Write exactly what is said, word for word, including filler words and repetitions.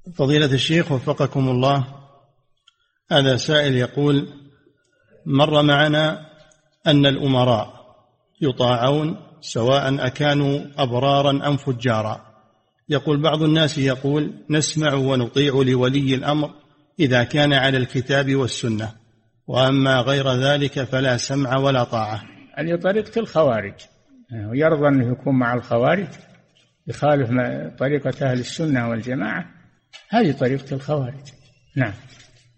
فضيلة الشيخ وفقكم الله، هذا سائل يقول: مر معنا أن الأمراء يطاعون سواء أكانوا أبرارا أم فجارا. يقول بعض الناس يقول: نسمع ونطيع لولي الأمر إذا كان على الكتاب والسنة، وأما غير ذلك فلا سمع ولا طاعة. هذه طريقة الخوارج، ويرضى أنه يكون مع الخوارج، يخالف طريقة أهل السنة والجماعة، هذه طريقة الخوارج. نعم.